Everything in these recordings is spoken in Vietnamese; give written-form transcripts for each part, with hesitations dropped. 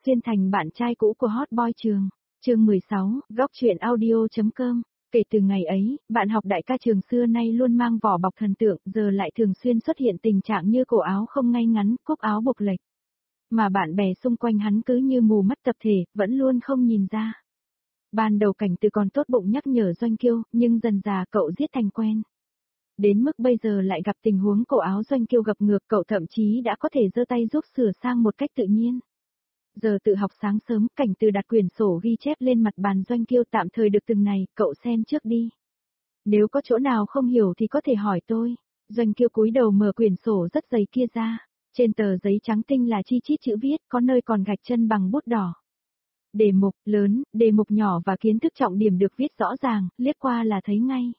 xuyên thành bạn trai cũ của hot boy trường. Chương 16, góc truyện audio.com. Kể từ ngày ấy, bạn học đại ca trường xưa nay luôn mang vỏ bọc thần tượng, giờ lại thường xuyên xuất hiện tình trạng như cổ áo không ngay ngắn, cúc áo buộc lệch. Mà bạn bè xung quanh hắn cứ như mù mắt tập thể, vẫn luôn không nhìn ra. Ban đầu Cảnh Từ còn tốt bụng nhắc nhở Doanh Kiêu, nhưng dần dà cậu giết thành quen. Đến mức bây giờ lại gặp tình huống cổ áo Doanh Kiêu gập ngược, cậu thậm chí đã có thể giơ tay giúp sửa sang một cách tự nhiên. Giờ tự học sáng sớm, Cảnh Từ đặt quyển sổ ghi chép lên mặt bàn Doanh Kiêu, tạm thời được từng này, cậu xem trước đi. Nếu có chỗ nào không hiểu thì có thể hỏi tôi. Doanh Kiêu cúi đầu mở quyển sổ rất dày kia ra. Trên tờ giấy trắng tinh là chi chít chữ viết, có nơi còn gạch chân bằng bút đỏ. Đề mục lớn, đề mục nhỏ và kiến thức trọng điểm được viết rõ ràng, liếc qua là thấy ngay.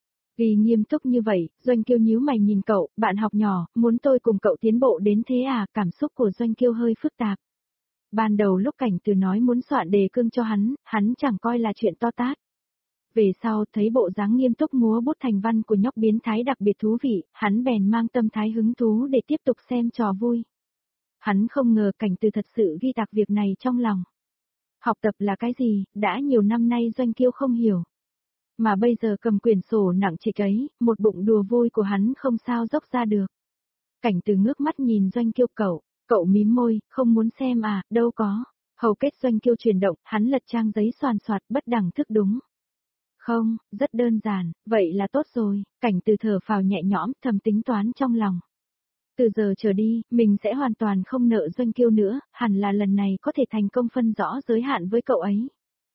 Vì nghiêm túc như vậy, Doanh Kiêu nhíu mày nhìn cậu, bạn học nhỏ, muốn tôi cùng cậu tiến bộ đến thế à? Cảm xúc của Doanh Kiêu hơi phức tạp. Ban đầu lúc Cảnh Từ nói muốn soạn đề cương cho hắn chẳng coi là chuyện to tát. Về sau thấy bộ dáng nghiêm túc múa bút thành văn của nhóc biến thái đặc biệt thú vị, hắn bèn mang tâm thái hứng thú để tiếp tục xem trò vui. Hắn không ngờ Cảnh Từ thật sự ghi tạc việc này trong lòng. Học tập là cái gì, đã nhiều năm nay Doanh Kiêu không hiểu. Mà bây giờ cầm quyển sổ nặng trịch ấy, một bụng đùa vui của hắn không sao dốc ra được. Cảnh Từ ngước mắt nhìn Doanh Kiêu, cậu mím môi, không muốn xem à, đâu có. Hầu kết Doanh Kiêu chuyển động, hắn lật trang giấy xoàn xoạt, bất đẳng thức đúng. Không, rất đơn giản, vậy là tốt rồi. Cảnh Từ thở phào nhẹ nhõm, thầm tính toán trong lòng. Từ giờ trở đi, mình sẽ hoàn toàn không nợ Doanh Kiêu nữa, hẳn là lần này có thể thành công phân rõ giới hạn với cậu ấy.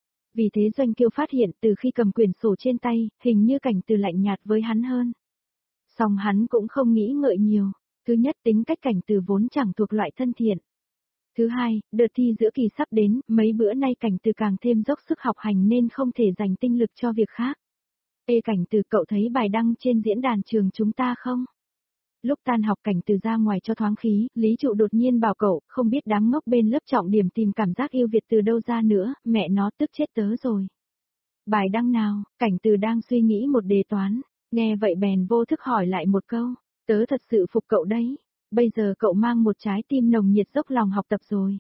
Vì thế Doanh Kiêu phát hiện từ khi cầm quyển sổ trên tay, hình như Cảnh Từ lạnh nhạt với hắn hơn. Song hắn cũng không nghĩ ngợi nhiều. Thứ nhất, tính cách Cảnh Từ vốn chẳng thuộc loại thân thiện. Thứ hai, đợt thi giữa kỳ sắp đến, mấy bữa nay Cảnh Từ càng thêm dốc sức học hành nên không thể dành tinh lực cho việc khác. Ê Cảnh Từ, cậu thấy bài đăng trên diễn đàn trường chúng ta không? Lúc tan học Cảnh Từ ra ngoài cho thoáng khí, Lý Trụ đột nhiên bảo cậu, không biết đám ngốc bên lớp trọng điểm tìm cảm giác yêu Việt từ đâu ra nữa, mẹ nó tức chết tớ rồi. Bài đăng nào? Cảnh Từ đang suy nghĩ một đề toán, nghe vậy bèn vô thức hỏi lại một câu, tớ thật sự phục cậu đấy, bây giờ cậu mang một trái tim nồng nhiệt dốc lòng học tập rồi.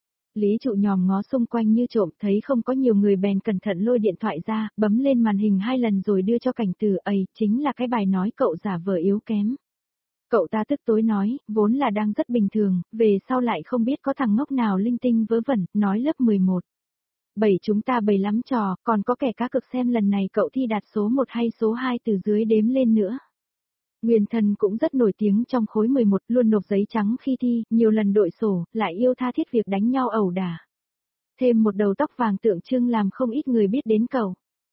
Lý Trụ nhòm ngó xung quanh như trộm, thấy không có nhiều người bèn cẩn thận lôi điện thoại ra, bấm lên màn hình 2 lần rồi đưa cho Cảnh Từ, ấy, chính là cái bài nói cậu giả vờ yếu kém. Cậu ta tức tối nói, vốn là đang rất bình thường, về sau lại không biết có thằng ngốc nào linh tinh vớ vẩn, nói lớp 11. Chúng ta bày lắm trò, còn có kẻ cá cực xem lần này cậu thi đạt số 1 hay số 2 từ dưới đếm lên nữa. Nguyên Thần cũng rất nổi tiếng trong khối 11, luôn nộp giấy trắng khi thi, nhiều lần đội sổ, lại yêu tha thiết việc đánh nhau ẩu đả. Thêm một đầu tóc vàng tượng trưng làm không ít người biết đến cậu.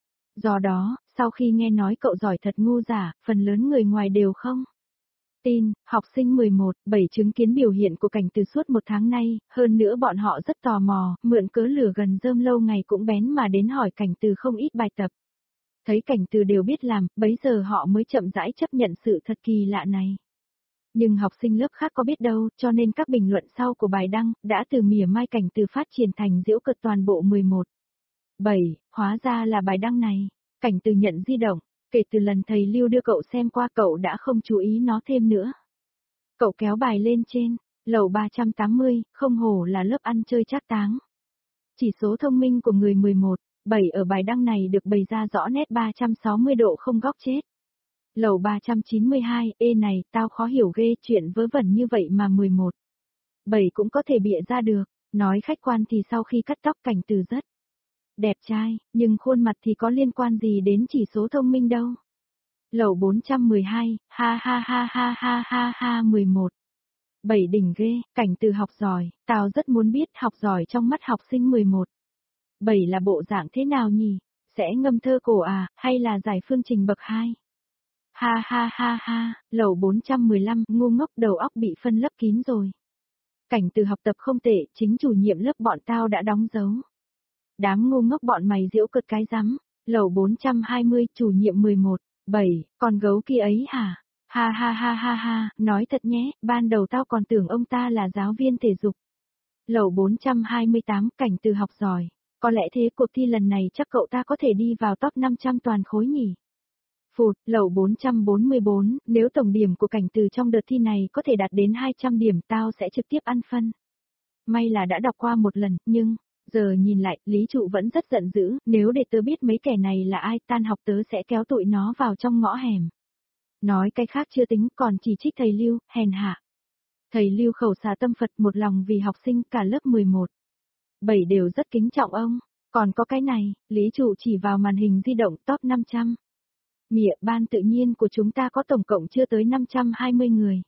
Do đó, sau khi nghe nói cậu giỏi thật ngu giả, phần lớn người ngoài đều không tin. Học sinh 11, 7 chứng kiến biểu hiện của Cảnh Từ suốt 1 tháng nay, hơn nữa bọn họ rất tò mò, mượn cớ lửa gần rơm lâu ngày cũng bén mà đến hỏi Cảnh Từ không ít bài tập. Thấy Cảnh Từ đều biết làm, bấy giờ họ mới chậm rãi chấp nhận sự thật kỳ lạ này. Nhưng học sinh lớp khác có biết đâu, cho nên các bình luận sau của bài đăng, đã từ mỉa mai Cảnh Từ phát triển thành giễu cợt toàn bộ 11. 7, hóa ra là bài đăng này. Cảnh Từ nhận di động. Kể từ lần thầy Lưu đưa cậu xem qua, cậu đã không chú ý nó thêm nữa. Cậu kéo bài lên trên, lầu 380, không hổ là lớp ăn chơi trác táng. Chỉ số thông minh của người 11, 7 ở bài đăng này được bày ra rõ nét 360 độ không góc chết. Lầu 392, ê này, tao khó hiểu ghê, chuyện vớ vẩn như vậy mà 11. 7 cũng có thể bịa ra được. Nói khách quan thì sau khi cắt tóc Cảnh Từ rất đẹp trai, nhưng khuôn mặt thì có liên quan gì đến chỉ số thông minh đâu. Lầu 412, ha ha ha ha ha ha ha 11. 7 đỉnh ghê, Cảnh Từ học giỏi, tao rất muốn biết học giỏi trong mắt học sinh 11. 7 là bộ dạng thế nào nhỉ? Sẽ ngâm thơ cổ à, hay là giải phương trình bậc 2? Ha ha ha ha, lầu 415, ngu ngốc đầu óc bị phân lấp kín rồi. Cảnh Từ học tập không tệ, chính chủ nhiệm lớp bọn tao đã đóng dấu. Đám ngu ngốc bọn mày giễu cợt cái rắm. Lầu 420, chủ nhiệm 11, 7, con gấu kia ấy hả? Ha ha ha ha ha, nói thật nhé, ban đầu tao còn tưởng ông ta là giáo viên thể dục. Lầu 428, Cảnh Từ học giỏi. Có lẽ thế cuộc thi lần này chắc cậu ta có thể đi vào top 500 toàn khối nhỉ? Phụt, lầu 444, nếu tổng điểm của Cảnh Từ trong đợt thi này có thể đạt đến 200 điểm tao sẽ trực tiếp ăn phân. may là đã đọc qua một lần, nhưng, giờ nhìn lại, Lý Trụ vẫn rất giận dữ, nếu để tớ biết mấy kẻ này là ai, tan học tớ sẽ kéo tụi nó vào trong ngõ hẻm. Nói cái khác chưa tính, còn chỉ trích thầy Lưu, hèn hạ. Thầy Lưu khẩu xà tâm Phật một lòng vì học sinh cả lớp 11. 7 đều rất kính trọng ông. Còn có cái này, Lý Trụ chỉ vào màn hình di động top 500. Mịa, ban tự nhiên của chúng ta có tổng cộng chưa tới 520 người.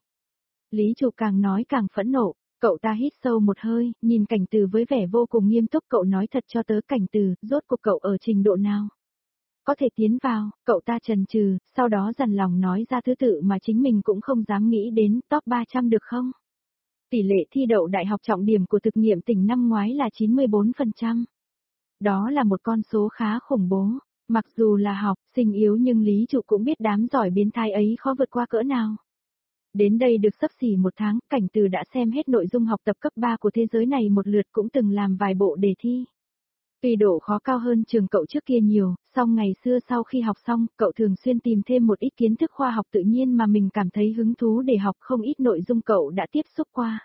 Lý Trụ càng nói càng phẫn nộ, cậu ta hít sâu một hơi, nhìn Cảnh Từ với vẻ vô cùng nghiêm túc, cậu nói thật cho tớ Cảnh Từ, rốt cuộc cậu ở trình độ nào? Có thể tiến vào, cậu ta chần chừ, sau đó dằn lòng nói ra thứ tự mà chính mình cũng không dám nghĩ đến, top 300 được không? Tỷ lệ thi đậu đại học trọng điểm của thực nghiệm tỉnh năm ngoái là 94%. Đó là một con số khá khủng bố. Mặc dù là học sinh yếu nhưng Lý Trụ cũng biết đám giỏi biến thái ấy khó vượt qua cỡ nào. Đến đây được xấp xỉ một tháng, Cảnh Từ đã xem hết nội dung học tập cấp 3 của thế giới này một lượt, cũng từng làm vài bộ đề thi. Tuy độ khó cao hơn trường cậu trước kia nhiều, song ngày xưa sau khi học xong, cậu thường xuyên tìm thêm một ít kiến thức khoa học tự nhiên mà mình cảm thấy hứng thú để học, không ít nội dung cậu đã tiếp xúc qua.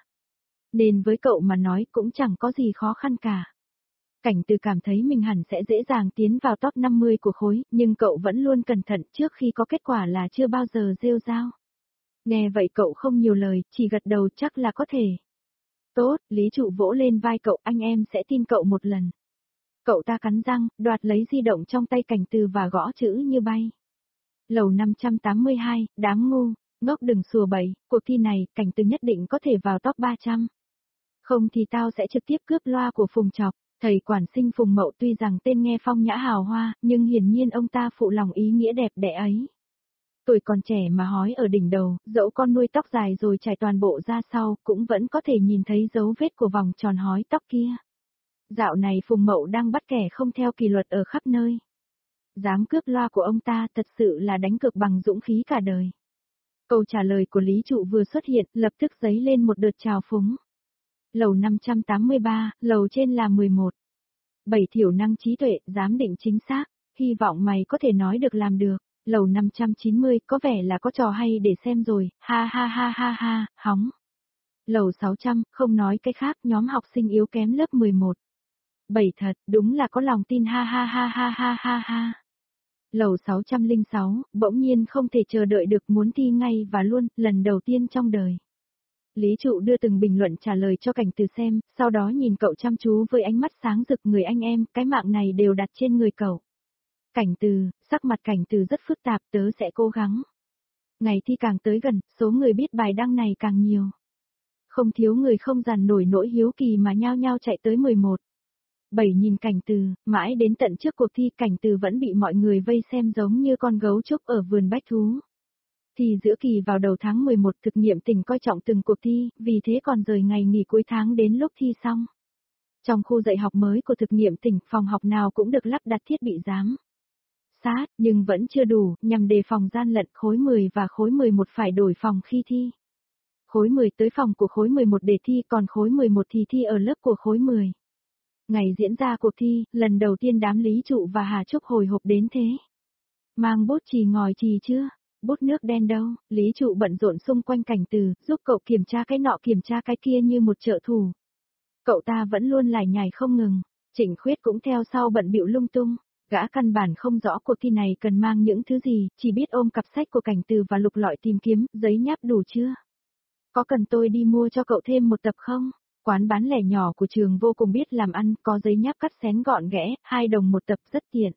Nên với cậu mà nói cũng chẳng có gì khó khăn cả. Cảnh Từ cảm thấy mình hẳn sẽ dễ dàng tiến vào top 50 của khối, nhưng cậu vẫn luôn cẩn thận, trước khi có kết quả là chưa bao giờ rêu rao. Nghe vậy cậu không nhiều lời, chỉ gật đầu chắc là có thể. Tốt, Lý Trụ vỗ lên vai cậu, anh em sẽ tin cậu một lần. Cậu ta cắn răng, đoạt lấy di động trong tay Cảnh Từ và gõ chữ như bay. Lầu 582, đám ngu, ngốc đừng sùa bậy, cuộc thi này, Cảnh Từ nhất định có thể vào top 300. Không thì tao sẽ trực tiếp cướp loa của Phùng Chọc. Thầy quản sinh Phùng Mậu tuy rằng tên nghe phong nhã hào hoa, nhưng hiển nhiên ông ta phụ lòng ý nghĩa đẹp đẽ ấy. Tuổi còn trẻ mà hói ở đỉnh đầu, dẫu con nuôi tóc dài rồi trải toàn bộ ra sau, cũng vẫn có thể nhìn thấy dấu vết của vòng tròn hói tóc kia. Dạo này Phùng Mậu đang bắt kẻ không theo kỷ luật ở khắp nơi. Dám cướp loa của ông ta thật sự là đánh cược bằng dũng khí cả đời. Câu trả lời của Lý Trụ vừa xuất hiện, lập tức dấy lên một đợt trào phúng. Lầu 583, lầu trên là 11. 7 thiểu năng trí tuệ, giám định chính xác, hy vọng mày có thể nói được làm được. Lầu 590, có vẻ là có trò hay để xem rồi, ha ha ha ha ha, hóng. Lầu 600, không nói cái khác, nhóm học sinh yếu kém lớp 11. 7 thật, đúng là có lòng tin ha ha ha ha ha ha ha. Lầu 606, bỗng nhiên không thể chờ đợi được, muốn thi ngay và luôn, lần đầu tiên trong đời. Lý Trụ đưa từng bình luận trả lời cho Cảnh Từ xem, sau đó nhìn cậu chăm chú với ánh mắt sáng rực, người anh em, cái mạng này đều đặt trên người cậu. Cảnh Từ, sắc mặt Cảnh Từ rất phức tạp, tớ sẽ cố gắng. Ngày thi càng tới gần, số người biết bài đăng này càng nhiều. Không thiếu người không dằn nổi nỗi hiếu kỳ mà nhao nhao chạy tới 11. 7 nhìn Cảnh Từ, mãi đến tận trước cuộc thi Cảnh Từ vẫn bị mọi người vây xem giống như con gấu trúc ở vườn bách thú. Thì giữa kỳ vào đầu tháng 11 thực nghiệm tỉnh coi trọng từng cuộc thi, vì thế còn rời ngày nghỉ cuối tháng đến lúc thi xong. Trong khu dạy học mới của thực nghiệm tỉnh, phòng học nào cũng được lắp đặt thiết bị giám sát, nhưng vẫn chưa đủ, nhằm đề phòng gian lận. Khối 10 và khối 11 phải đổi phòng khi thi. Khối 10 tới phòng của khối 11 để thi, còn khối 11 thì thi ở lớp của khối 10. Ngày diễn ra cuộc thi, lần đầu tiên đám Lý Trụ và Hà Trúc hồi hộp đến thế. Mang bút chì ngòi chì chưa? Bút nước đen đâu? Lý Trụ bận rộn xung quanh Cảnh Từ, giúp cậu kiểm tra cái nọ kiểm tra cái kia như một trợ thủ. Cậu ta vẫn luôn lải nhải không ngừng. Trịnh Khuyết cũng theo sau bận bịu lung tung. Gã căn bản không rõ cuộc thi này cần mang những thứ gì, chỉ biết ôm cặp sách của Cảnh Từ và lục lọi tìm kiếm, giấy nháp đủ chưa? Có cần tôi đi mua cho cậu thêm một tập không? Quán bán lẻ nhỏ của trường vô cùng biết làm ăn, có giấy nháp cắt xén gọn ghẽ, 2 đồng một tập rất tiện.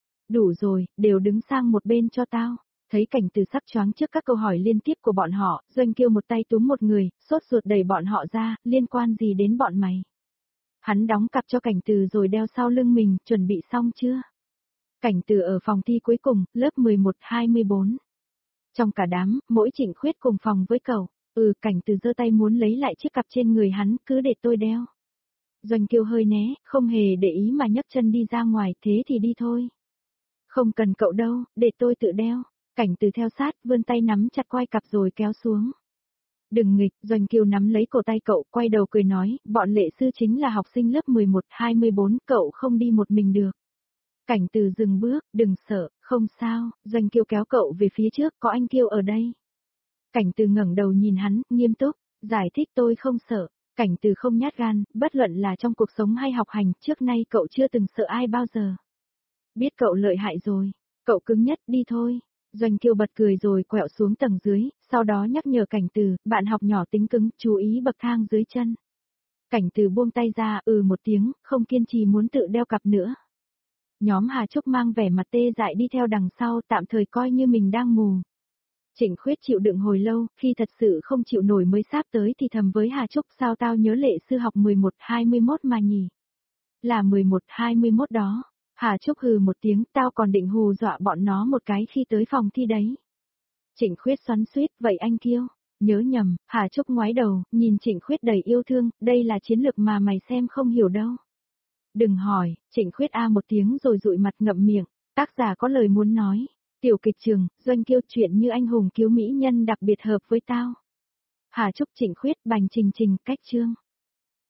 Đủ rồi, đều đứng sang một bên cho tao. Thấy Cảnh Từ sắp choáng trước các câu hỏi liên tiếp của bọn họ, Doanh Kiêu một tay túm một người, sốt ruột đẩy bọn họ ra, liên quan gì đến bọn mày? Hắn đóng cặp cho Cảnh Từ rồi đeo sau lưng mình, chuẩn bị xong chưa? Cảnh Từ ở phòng thi cuối cùng, lớp 11-24. Trong cả đám, mỗi Trịnh Khuyết cùng phòng với cậu. Cảnh Từ giơ tay muốn lấy lại chiếc cặp trên người hắn, cứ để tôi đeo. Doanh Kiêu hơi né, không hề để ý mà nhấc chân đi ra ngoài, thế thì đi thôi. Không cần cậu đâu, để tôi tự đeo. Cảnh Từ theo sát, vươn tay nắm chặt quai cặp rồi kéo xuống. Đừng nghịch, Doanh Kiêu nắm lấy cổ tay cậu, quay đầu cười nói, bọn lệ sư chính là học sinh lớp 11-24, cậu không đi một mình được. Cảnh Từ dừng bước, đừng sợ, không sao, Doanh Kiêu kéo cậu về phía trước, có anh Kiêu ở đây. Cảnh Từ ngẩng đầu nhìn hắn, nghiêm túc, giải thích tôi không sợ. Cảnh Từ không nhát gan, bất luận là trong cuộc sống hay học hành, trước nay cậu chưa từng sợ ai bao giờ. Biết cậu lợi hại rồi, cậu cứng nhất, đi thôi. Doanh Kiêu bật cười rồi quẹo xuống tầng dưới, sau đó nhắc nhở Cảnh Từ, bạn học nhỏ tính cứng, chú ý bậc thang dưới chân. Cảnh Từ buông tay ra, một tiếng, không kiên trì muốn tự đeo cặp nữa. Nhóm Hà Trúc mang vẻ mặt tê dại đi theo đằng sau, tạm thời coi như mình đang mù. Trịnh Khuyết chịu đựng hồi lâu, khi thật sự không chịu nổi mới sáp tới thì thầm với Hà Trúc, sao tao nhớ lệ sư học 11-21 mà nhỉ? Là 11-21 đó. Hà Trúc hừ một tiếng, tao còn định hù dọa bọn nó một cái khi tới phòng thi đấy. Trịnh Khuyết xoắn xuýt, vậy anh Kiêu? Nhớ nhầm, Hà Trúc ngoái đầu, nhìn Trịnh Khuyết đầy yêu thương, đây là chiến lược mà mày xem không hiểu đâu. Đừng hỏi, Trịnh Khuyết a một tiếng rồi dụi mặt ngậm miệng, tác giả có lời muốn nói. Tiểu kịch trường, Doanh Kiêu chuyện như anh hùng cứu mỹ nhân đặc biệt hợp với tao. Hà Trúc Trịnh Khuyết bành trình cách chương.